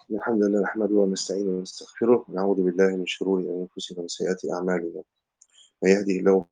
الحمد لله نحمده ونستعينه ونستغفره ونعوذ بالله من شرور أنفسنا ومن سيئات أعمالنا من يهده الله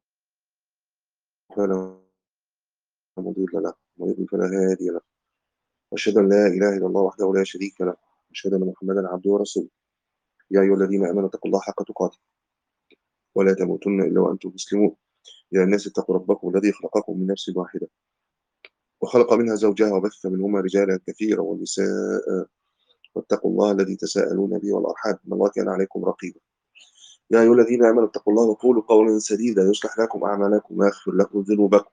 فلا مضل له ومن يضلل فلا هادي له وأشهد أن لا إله إلا الله وحده لا شريك له وأشهد أن محمدا عبده ورسوله يا أيها الذين آمنوا اتقوا الله حق تقاته ولا تموتن إلا وأنتم مسلمون يا الناس اتقوا ربكم الذي خلقكم من نفس واحدة وخلق منها زوجها وبث منهما رجالا كثيرا ونساء واتقوا الله الذي تساءلون به والأرحام إن الله كان عليكم رقيبا يا أيها الذين آمنوا اتقوا الله وقولوا قولا سديدا يصلح لكم أعمالكم ويغفر لكم ذنوبكم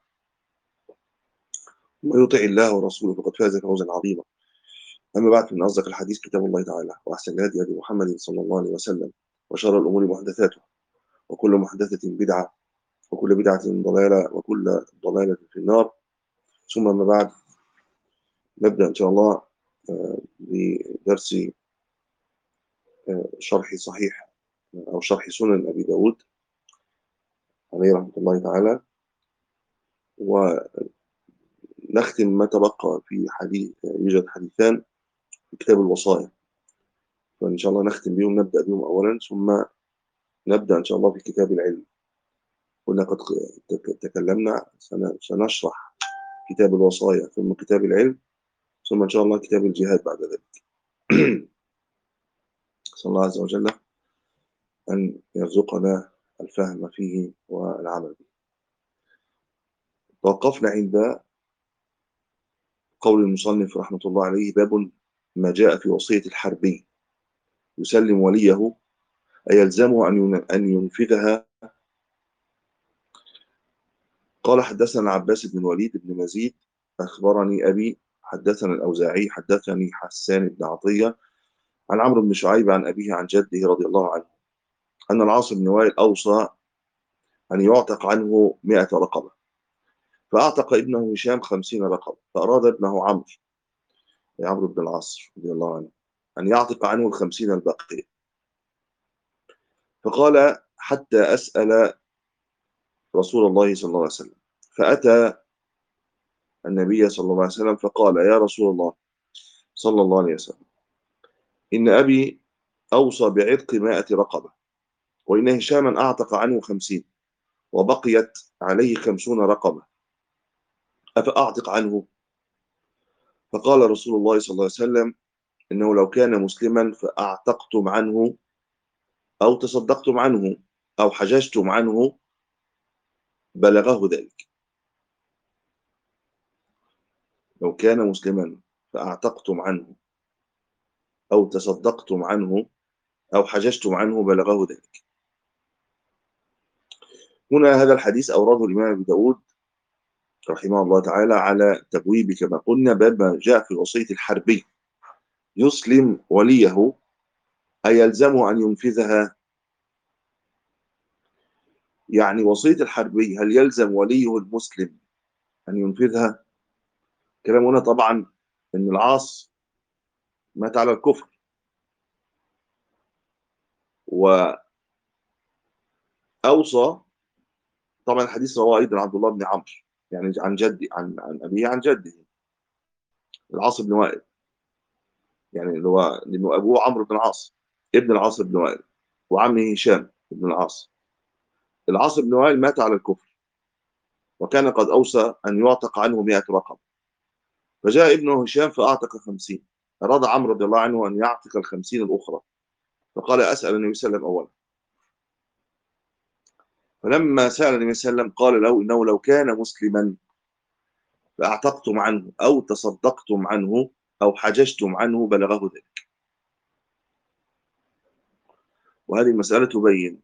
ومن يطع الله ورسوله فقد فاز فوزا عظيما أما بعد فإن أصدق الحديث كتاب الله تعالى وأحسن الهدي هدي محمد صلى الله عليه وسلم وشر الأمور محدثاتها وكل محدثة بدعة وكل بدعة ضلالة وكل ضلالة في النار ثم أما بعد نبدأ إن شاء الله بدرس شرح صحيح أو شرح سنن أبي داود عليه رحمة الله تعالى، ونختم ما تبقى في حديث. يوجد حديثان في كتاب الوصايا، فإن شاء الله نختم بهم، نبدأ بهم أولا ثم نبدأ إن شاء الله في كتاب العلم. كنا قد تكلمنا، سنشرح كتاب الوصايا ثم كتاب العلم ثم إن شاء الله كتاب الجهاد بعد ذلك. صلى الله عز وجل أن يرزقنا الفهم فيه والعمل به. توقفنا عند قول المصنف رحمة الله عليه: باب ما جاء في وصية الحربي يسلم وليه أي يلزمه أن ينفذها. قال: حدثنا العباس بن الوليد بن مزيد أخبرني أبي حدثنا الأوزاعي حدثني حسان بن عطية عن عمرو بن شعيب عن أبيه عن جده رضي الله عنه أن العاص بن وائل أوصى أن يعتق عنه 100 رقبة، فأعتق ابنه هشام 50 رقبة، فأراد ابنه عمرو، أي عمرو بن العاص رضي الله عنه، أن يعتق عنه 50 الباقية، فقال: حتى أسأل رسول الله صلى الله عليه وسلم. فأتى النبي صلى الله عليه وسلم فقال: يا رسول الله صلى الله عليه وسلم، إن أبي أوصى بعتق 100 رقبة، وإن هشاما أعتق عنه 50 وبقيت عليه 50 رقبة، أفأعتق عنه؟ فقال رسول الله صلى الله عليه وسلم: إنه لو كان مسلما فأعتقتم عنه أو تصدقتم عنه أو حججتم عنه بلغه ذلك. لو كان مسلما فأعتقتم عنه أو تصدقتم عنه أو حججتم عنه بلغه ذلك. هنا هذا الحديث أورده الإمام أبي داود رحمه الله تعالى على تبويب، كما قلنا، باب ما جاء في وصية الحربي يسلم وليه أي يلزمه أن ينفذها. يعني وصية الحربي هل يلزم وليه المسلم أن ينفذها؟ كلام هنا طبعا أن العاص مات على الكفر، وأوصى. طبعا الحديث رواه أيضا عبد الله بن عمرو، يعني عن جدي، عن أبيه عن جده، العاص بن وائل، يعني اللي هو لأنه أبوه عمرو بن العاص ابن العاص بن وائل، وعمه هشام بن العاص. العاص بن وائل مات على الكفر، وكان قد أوصى أن يعتق عنه 100 رقبة، فجاء ابنه هشام فأعتق 50. أراد عمرو رضي الله عنه أن يعتق ال50 الأخرى، فقال: أسأل النبي صلى الله عليه وسلم أولا. فلما سأل النبي صلى الله عليه وسلم قال له: إنه لو كان مسلما فأعتقتم عنه أو تصدقتم عنه أو حججتم عنه بلغه ذلك. وهذه المسألة تبين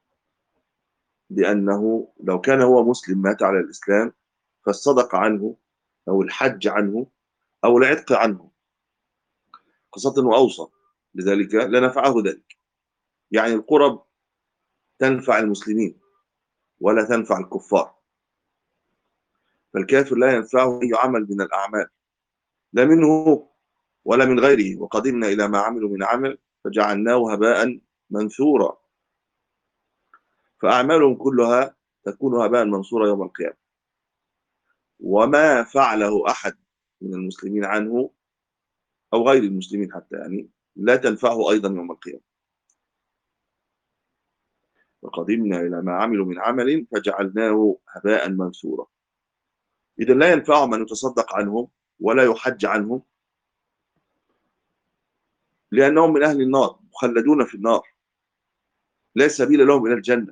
بأنه لو كان هو مسلم مات على الإسلام فالصدق عنه أو الحج عنه أو العتق عنه، خاصة أنه أوصى بذلك، لنفعه ذلك. يعني القرب تنفع المسلمين ولا تنفع الكفار، فالكافر لا ينفعه أي عمل من الأعمال، لا منه ولا من غيره، وقدمنا إلى ما عملوا من عمل فجعلناه هباء منثورا، فأعمالهم كلها تكون هباء منثورا يوم القيامة. وما فعله أحد من المسلمين عنه أو غير المسلمين حتى، يعني لا تنفعه أيضا يوم القيامة. وقدمنا إلى ما عملوا من عمل فجعلناه هباء منثورا. إذا لا ينفعهم أن يتصدق عنهم ولا يحج عنهم، لأنهم من أهل النار مخلدون في النار، لا سبيل لهم إلى الجنة.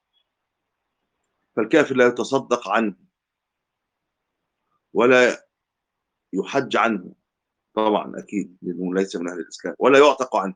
فالكافر لا يتصدق عنه ولا يحج عنه طبعا أكيد، لأنه ليس من أهل الإسلام، ولا يعتق عنه.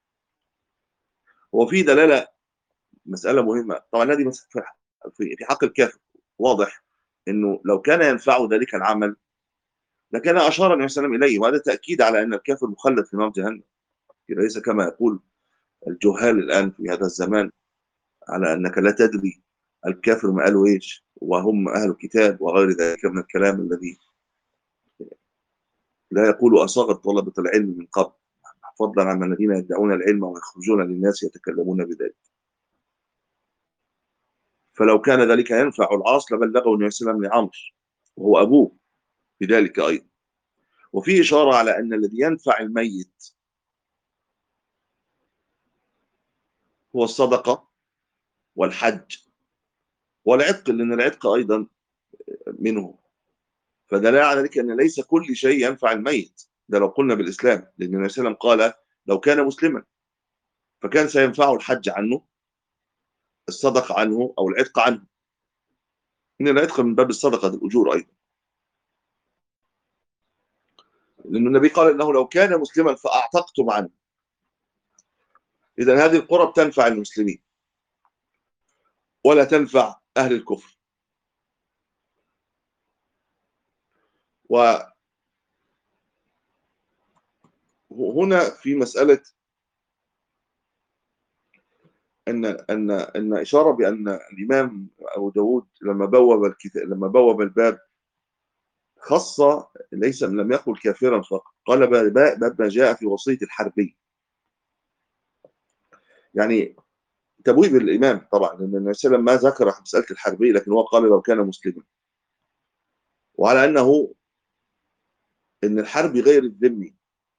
وفي دلالة، مسألة مهمة طبعا، هذه في حق الكافر واضح أنه لو كان ينفعه ذلك العمل لكان أشار النبي صلى الله عليه وسلم إليه، وهذا تأكيد على أن الكافر مخلد في نار جهنم، ليس كما يقول الجهال الآن في هذا الزمان، على أنك لا تدري الكافر ما قالوا إيش وهم أهل الكتاب وغير ذلك من الكلام الذي لا يقول أصاغر طلبة العلم من قبل، فضلا عن الذين يدعون العلم ويخرجون للناس يتكلمون بذلك. فلو كان ذلك ينفع العاص لبلغه النبي صلى الله عليه وسلم لعمرو وهو أبوه بذلك أيضا. وفي إشارة على أن الذي ينفع الميت هو الصدقة والحج والعتق، لأن العتق أيضا منه. فدل على ذلك أن ليس كل شيء ينفع الميت، ده لو قلنا بالإسلام، لأن النبي صلى الله عليه وسلم قال لو كان مسلما فكان سينفعه الحج عنه، الصدقة عنه، أو العتق عنه، إن العتق من باب الصدقة الأجور أيضا، لأن النبي قال إنه لو كان مسلما فأعتقتم عنه. إذا هذه القرب تنفع المسلمين ولا تنفع أهل الكفر. وهنا في مسألة أن إشارة بأن الإمام أبو داود لما بوب الباب خاصة، ليس لم يقل كافرا فقط، قال باب ما جاء في وصية الحربي. يعني تبويب الإمام طبعا، لأن النبي صلى الله عليه وسلم ما ذكر مسألة الحربي، لكن هو قال لو كان مسلما، وعلى أنه إن الحربي غير الذمي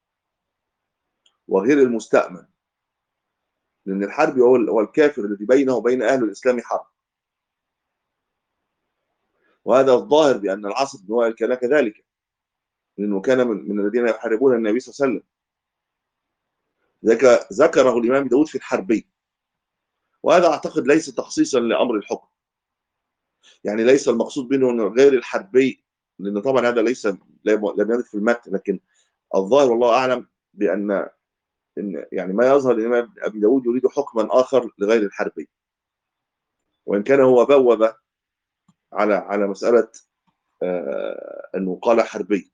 وغير المستأمن، لأن الحربي هو الكافر الذي بينه وبين أهل الإسلام حرب. وهذا الظاهر بأن العاص بن وائل كان كذلك، لأنه كان من الذين يحاربون النبي صلى الله عليه وسلم، ذكره الإمام داود في الحربي. وهذا أعتقد ليس تخصيصا لأمر الحكم، يعني ليس المقصود منه أنه غير الحربي، لأن طبعا هذا ليس لم يرد في المتن، لكن الظاهر والله أعلم بأن يعني ما يظهر الإمام أبي داود يريد حكما آخر لغير الحربي، وإن كان هو بوب على مسألة أنه قال حربي،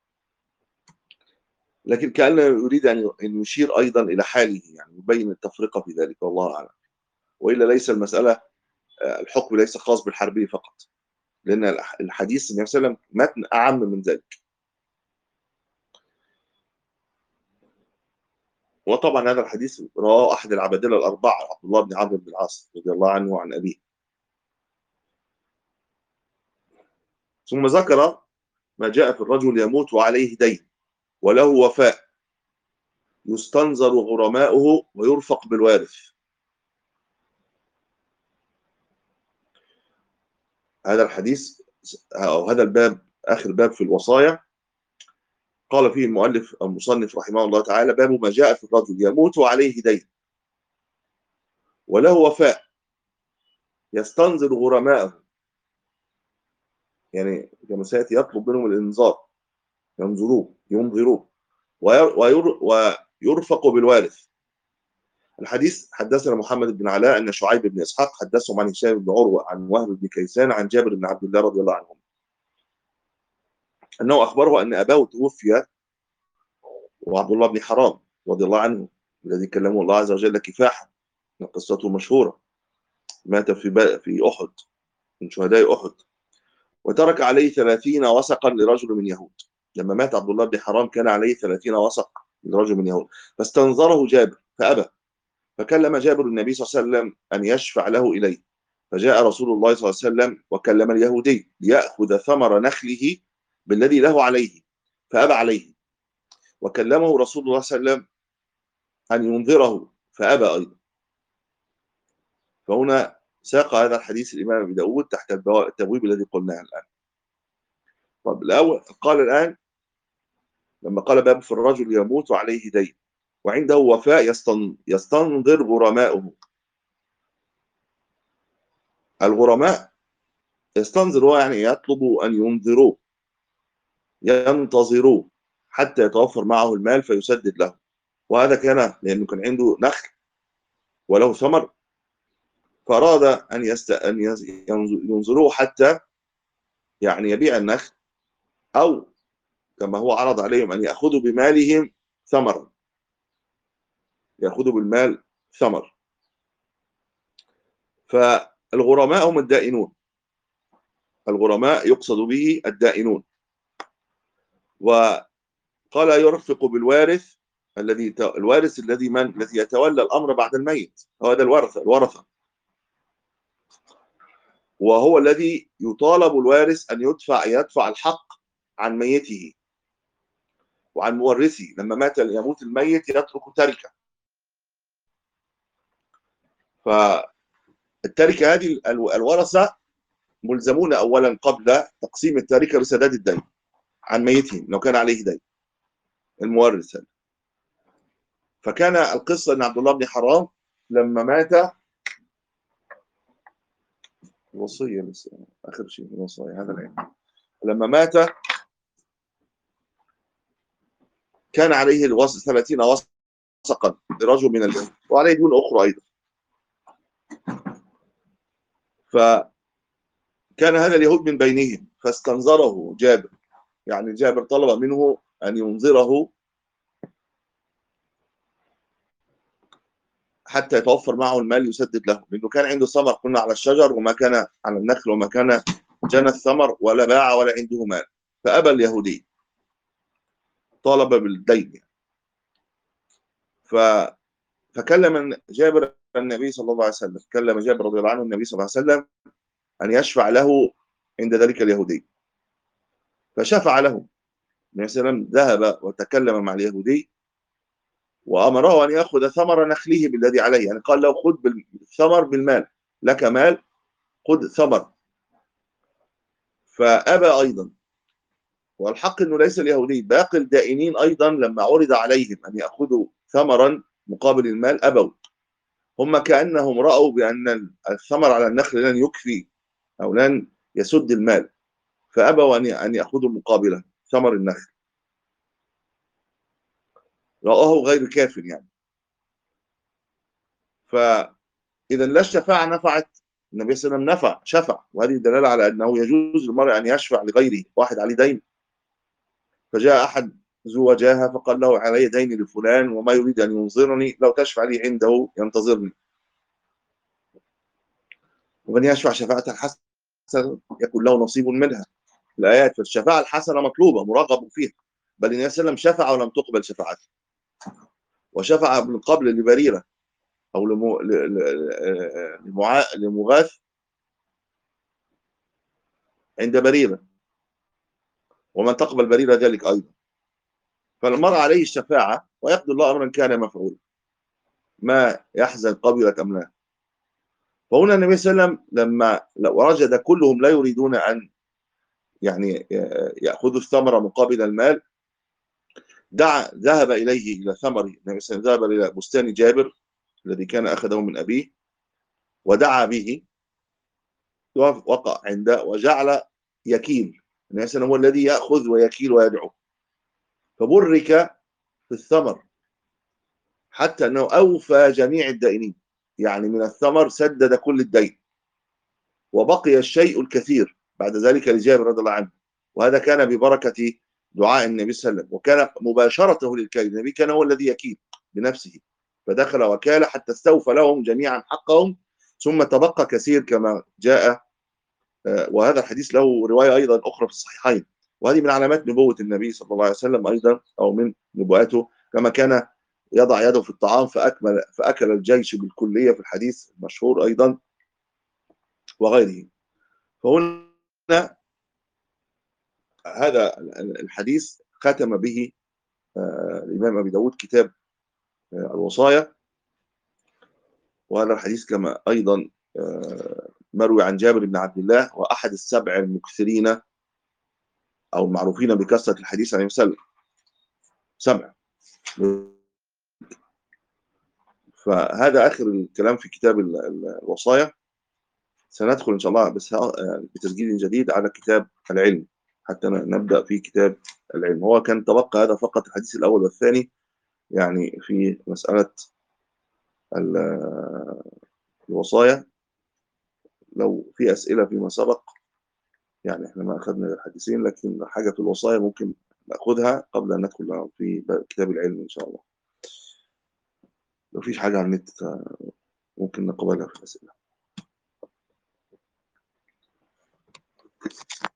لكن كأنه يريد أن يشير أيضا إلى حاله، يعني يبين التفرقة في ذلك والله أعلم. وإلا ليس المسألة الحكم ليس خاص بالحربي فقط، لأن الحديث النبي صلى الله عليه وسلم متن أعم من ذلك. وطبعا هذا الحديث رواه أحد العبادلة الأربعة، عبد الله بن عمرو بن العاص رضي الله عنه وعن أبيه. ثم ذكر ما جاء في الرجل يموت وعليه دين وله وفاء يستنظر غرماؤه ويرفق بالوارث. هذا الحديث أو هذا الباب آخر باب في الوصايا، قال فيه المؤلف المصنف رحمه الله تعالى باب ما جاء في الرجل يموت وعليه دين وله وفاء يستنظر غرماءه، يعني كما سيأتي يطلب منهم الإنذار، ينظروه ويرفق بالوارث. الحديث حدثنا محمد بن علاء أن شعيب بن إسحاق حدثهم عن هشام بن عروة عن وهب بن كيسان عن جابر بن عبد الله رضي الله عنهم أنه أخبره أن أباه توفي، وعبد الله بن حرام رضي الله عنه الذي كلمه الله عز وجل كفاحا، قصته مشهورة، مات في أحد، من شهداء أحد، وترك عليه 30 وسقا لرجل من يهود. لما مات عبد الله بن حرام كان عليه 30 وسق لرجل من يهود، فاستنظره جابر فأبى، فكلم جابر النبي صلى الله عليه وسلم أن يشفع له إليه، فجاء رسول الله صلى الله عليه وسلم وكلم اليهودي ليأخذ ثمر نخله بالذي له عليه، فأبى عليه، وكلمه رسول الله صلى الله عليه وسلم أن ينظره فأبى أيضا. فهنا ساق هذا الحديث الإمام أبي داود تحت التبويب الذي قلناه الآن. طب الأول قال الآن لما قال باب في الرجل يموت وعليه دين وعنده وفاء يستنظر غرماؤه. الغرماء يستنظر هو يعني يطلب أن ينظروه، ينتظروه حتى يتوفر معه المال فيسدد له. وهذا كان لأنه كان عنده نخل وله ثمر، فأراد أن ينظروه حتى يعني يبيع النخل، أو كما هو عرض عليهم أن يأخذوا بمالهم ثمرا، يأخذوا بالمال ثمر. فالغرماء هم الدائنون، الغرماء يقصد به الدائنون. وقال يرفق بالوارث الوارث الذي يتولى الأمر بعد الميت، هذا الورثة، وهو الذي يطالب الوارث أن يدفع الحق عن ميته وعن مورثه. لما يموت الميت يترك تركة، فالتركة هذه الورثة ملزمون أولا قبل تقسيم التركة بسداد الدين عن ميتهم لو كان عليه دين، المورث هذا. فكان القصة أن عبد الله بن حرام لما مات، الوصية لسه آخر شيء الوصية هذا العلم، لما مات كان عليه 30 وسقا لرجل من اليهود، وعليه دون أخرى أيضا. فكان هذا اليهود من بينهم فاستنظره جابر، يعني جابر طلب منه أن ينظره حتى يتوفر معه المال يسدد له، لأنه كان عنده ثمر قلنا على الشجر وما كان على النخل وما كان جنى الثمر ولا باع ولا عنده مال. فأبى اليهودي، طالب بالدين يعني. فكلم جابر النبي صلى الله عليه وسلم، كلم جابر رضي الله عنه النبي صلى الله عليه وسلم أن يشفع له عند ذلك اليهودي، فشفع له. النبي صلى الله عليه وسلم ذهب وتكلم مع اليهودي وأمره أن يأخذ ثمر نخله بالذي عليه، يعني قال له خذ بالثمر بالمال، لك مال خذ ثمر. فأبى أيضا. والحق أنه ليس اليهودي، باقي الدائنين أيضا لما عرض عليهم أن يأخذوا ثمرا مقابل المال أبوا. هم كأنهم رأوا بأن الثمر على النخل لن يكفي أو لن يسد المال، فأبوا أن يأخذوا مقابله ثمر النخل، رآه غير كاف يعني. فإذا لا الشفاعة نفعت، النبي صلى الله عليه وسلم شفع، وهذه دلالة على أنه يجوز للمرء أن يشفع لغيره. واحد عليه دين فجاء أحد ذو وجاهة فقال له علي دين لفلان وما يريد أن ينظرني، لو تشفع لي عنده ينتظرني. ومن يشفع شفاعة حسنة يكون له نصيب منها، الآيات. فالشفاعة الحسنة مطلوبة مرغب فيها، بل النبي صلى الله عليه وسلم شفع ولم تقبل شفاعته، وشفع من قبل لبريرة أو لمغاث عند بريرة، ومن تقبل بريرة ذلك أيضا. فالمرء عليه الشفاعة ويقضي الله أمرا كان مفعولا، ما يحزن قبلت أم لا. فهنا النبي صلى الله عليه وسلم لما وجد كلهم لا يريدون أن يعني يأخذوا الثمرة مقابل المال، ذهب إلى ثمر النبي صلى الله عليه وسلم، ذهب إلى بستان جابر الذي كان أخذه من أبيه ودعا به، وقع عنده وجعل يكيل. النبي صلى الله عليه وسلم هو الذي يأخذ ويكيل ويدعو، فبرك في الثمر حتى أنه أوفى جميع الدائنين، يعني من الثمر سدد كل الدين، وبقي الشيء الكثير بعد ذلك لجابر رضي الله عنه. وهذا كان ببركة دعاء النبي صلى الله عليه وسلم، وكان مباشرته للكيل، النبي كان هو الذي يكيل بنفسه، فدخل وكال حتى استوفى لهم جميعا حقهم، ثم تبقى كثير كما جاء. وهذا الحديث له رواية أيضا أخرى في الصحيحين، وهذه من علامات نبوة النبي صلى الله عليه وسلم أيضا، أو من نبوءاته، كما كان يضع يده في الطعام فأكل الجيش بالكلية في الحديث المشهور أيضا وغيره. فهنا هذا الحديث ختم به الإمام أبي داود كتاب الوصايا. وهذا الحديث كما أيضا مروي عن جابر بن عبد الله، وأحد السبع المكثرين أو المعروفين بكثرة الحديث عن النبي صلى الله عليه وسلم، سبع. فهذا آخر الكلام في كتاب الوصايا. سندخل إن شاء الله بس يعني بتسجيل جديد على كتاب العلم، حتى نبدأ في كتاب العلم. هو كان تبقى هذا فقط الحديث الأول والثاني، يعني في مسألة الوصايا. لو في أسئلة فيما سبق، يعني احنا ما أخذنا الحديثين، لكن حاجة في الوصايا ممكن نأخذها قبل أن ندخل في كتاب العلم إن شاء الله. لو فيش حاجة على النت ممكن نقبلها في الأسئلة.